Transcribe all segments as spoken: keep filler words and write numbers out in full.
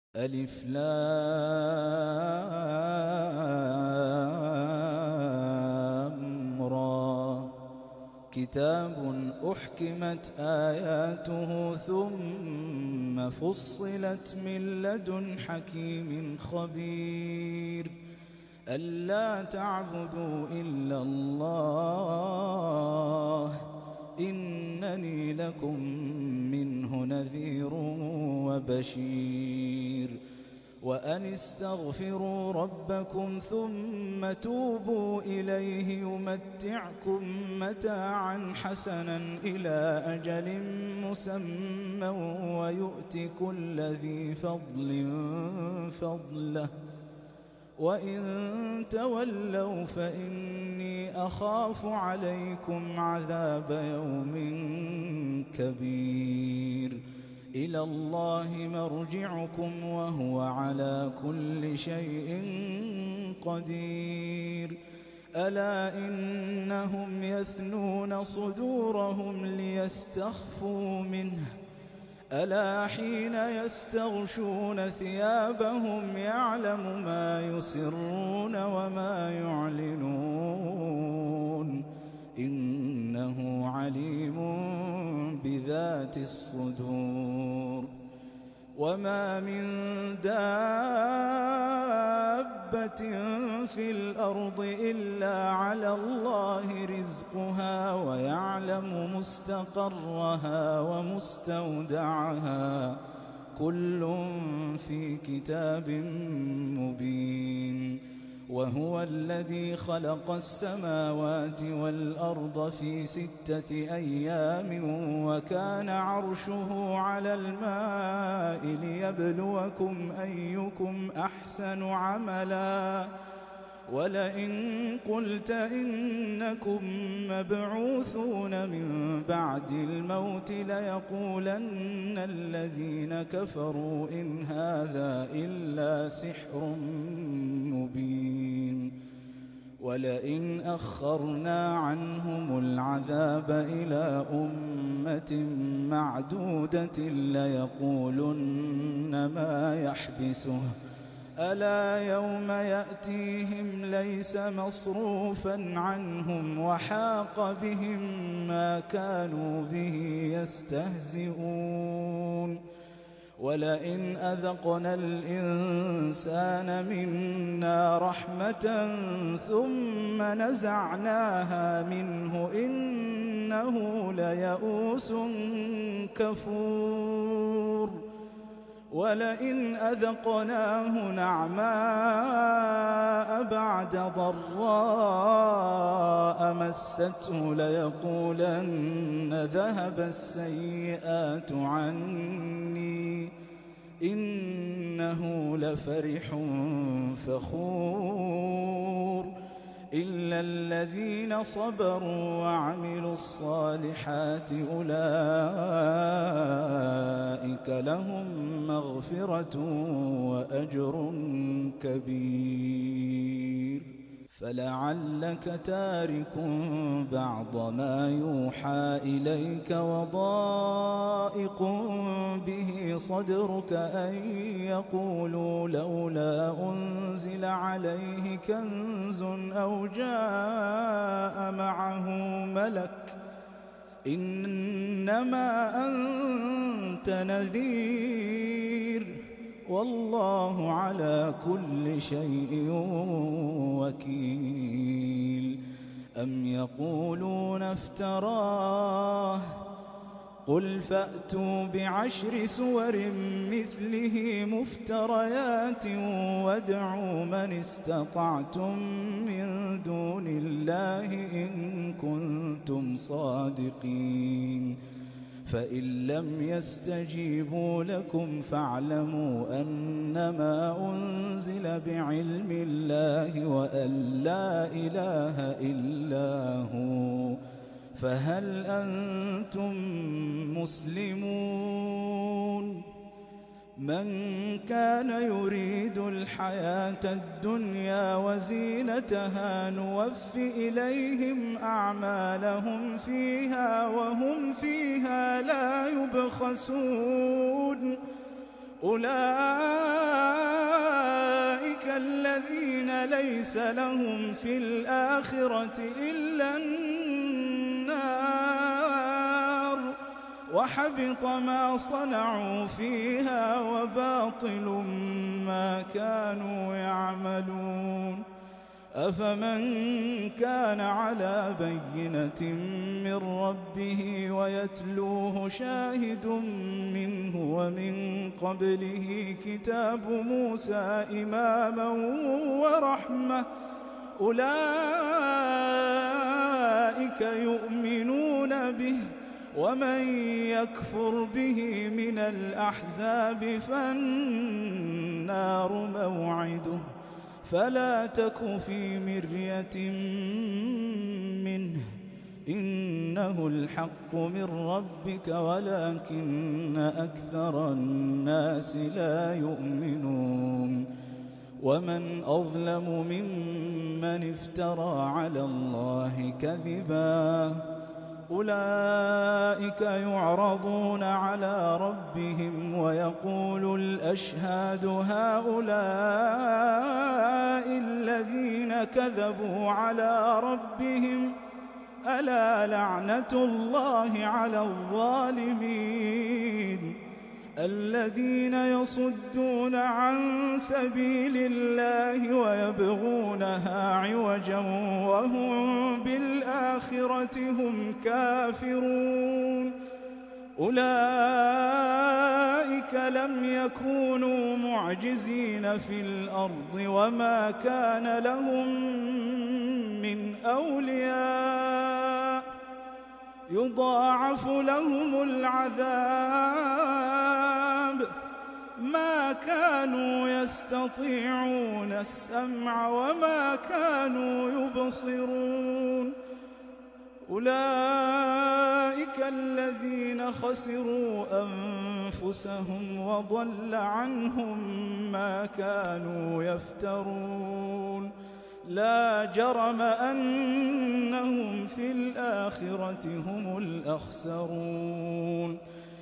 ألف لام را. كتاب أحكمت آياته ثم فصلت من لدن حكيم خبير. ألا تعبدوا إلا الله إنني لكم منه نذير وبشير. وأن استغفروا ربكم ثم توبوا إليه يمتعكم متاعا حسنا إلى أجل مسمى ويؤت كل ذي فضل فضله وإن تولوا فإني أخاف عليكم عذاب يوم كبير. إلى الله مرجعكم وهو على كل شيء قدير. ألا إنهم يثنون صدورهم ليستخفوا منه ألا حين يستغشون ثيابهم يعلم ما يسرون وما يعلنون إنه عليم بذات الصدور. وما من دابة في الأرض إلا على الله رزقها ويعلم مستقرها ومستودعها كل في كتاب مبين. وهو الذي خلق السماوات والأرض في ستة أيام وكان عرشه على الماء ليبلوكم أيكم أحسن عملا. ولئن قلت إنكم مبعوثون من بعد الموت ليقولن الذين كفروا إن هذا إلا سحر مبين. ولئن أخرنا عنهم العذاب إلى أمة معدودة ليقولن ما يحبسه ألا يوم يأتيهم ليس مصروفا عنهم وحاق بهم ما كانوا به يستهزئون. ولئن أذقنا الإنسان منا رحمة ثم نزعناها منه إنه ليئوس كفور. ولئن أذقناه نعماء بعد ضراء مسته ليقولن ذهب السيئات عني إنه لفرح فخور. إلا الذين صبروا وعملوا الصالحات أولئك لهم مغفرة وأجر كبير. فلعلك تارك بعض ما يوحى إليك وضائق به صدرك أن يقولوا لولا أنزل عليه كنز أو جاء معه ملك إنما أنت نذير والله على كل شيء وكيل. أم يقولون افتراه قل فأتوا بعشر سور مثله مفتريات وادعوا من استطعتم من دون الله إن كنتم صادقين. فإن لم يستجيبوا لكم فاعلموا أنما أنزل بعلم الله وأن لا إله إلا هو فهل أنتم مسلمون؟ من كان يريد الحياة الدنيا وزينتها نوف إليهم أعمالهم فيها وهم فيها لا يبخسون. أولئك الذين ليس لهم في الآخرة إلا النار وحبط ما صنعوا فيها وباطل ما كانوا يعملون. أفمن كان على بينة من ربه ويتلوه شاهد منه ومن قبله كتاب موسى إماما ورحمة أولئك يؤمنون به ومن يكفر به من الأحزاب فالنار موعده فلا تك في مرية منه إنه الحق من ربك ولكن أكثر الناس لا يؤمنون. ومن أظلم ممن افترى على الله كذبا أولئك يعرضون على ربهم ويقول الأشهاد هؤلاء الذين كذبوا على ربهم ألا لعنة الله على الظالمين الذين يصدون عن سبيل الله ويبغونها عوجا وهم بالآخرة هم كافرون. أولئك لم يكونوا معجزين في الأرض وما كان لهم من أولياء يضاعف لهم العذاب ما كانوا يستطيعون السمع وما كانوا يبصرون. أولئك الذين خسروا أنفسهم وضل عنهم ما كانوا يفترون. لا جرم أنهم في الآخرة هم الأخسرون.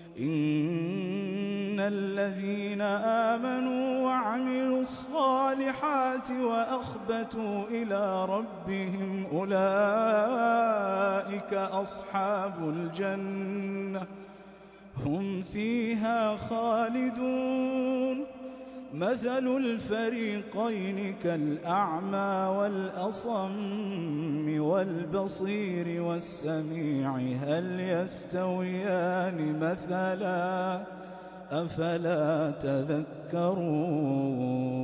إن الذين آمنوا وعملوا الصالحات وأخبتوا إلى ربهم أولئك أصحاب الجنة هم فيها خالدون. مثل الفريقين كالأعمى والأصم والبصير والسميع هل يستويان مثلا أفلا تذكرون.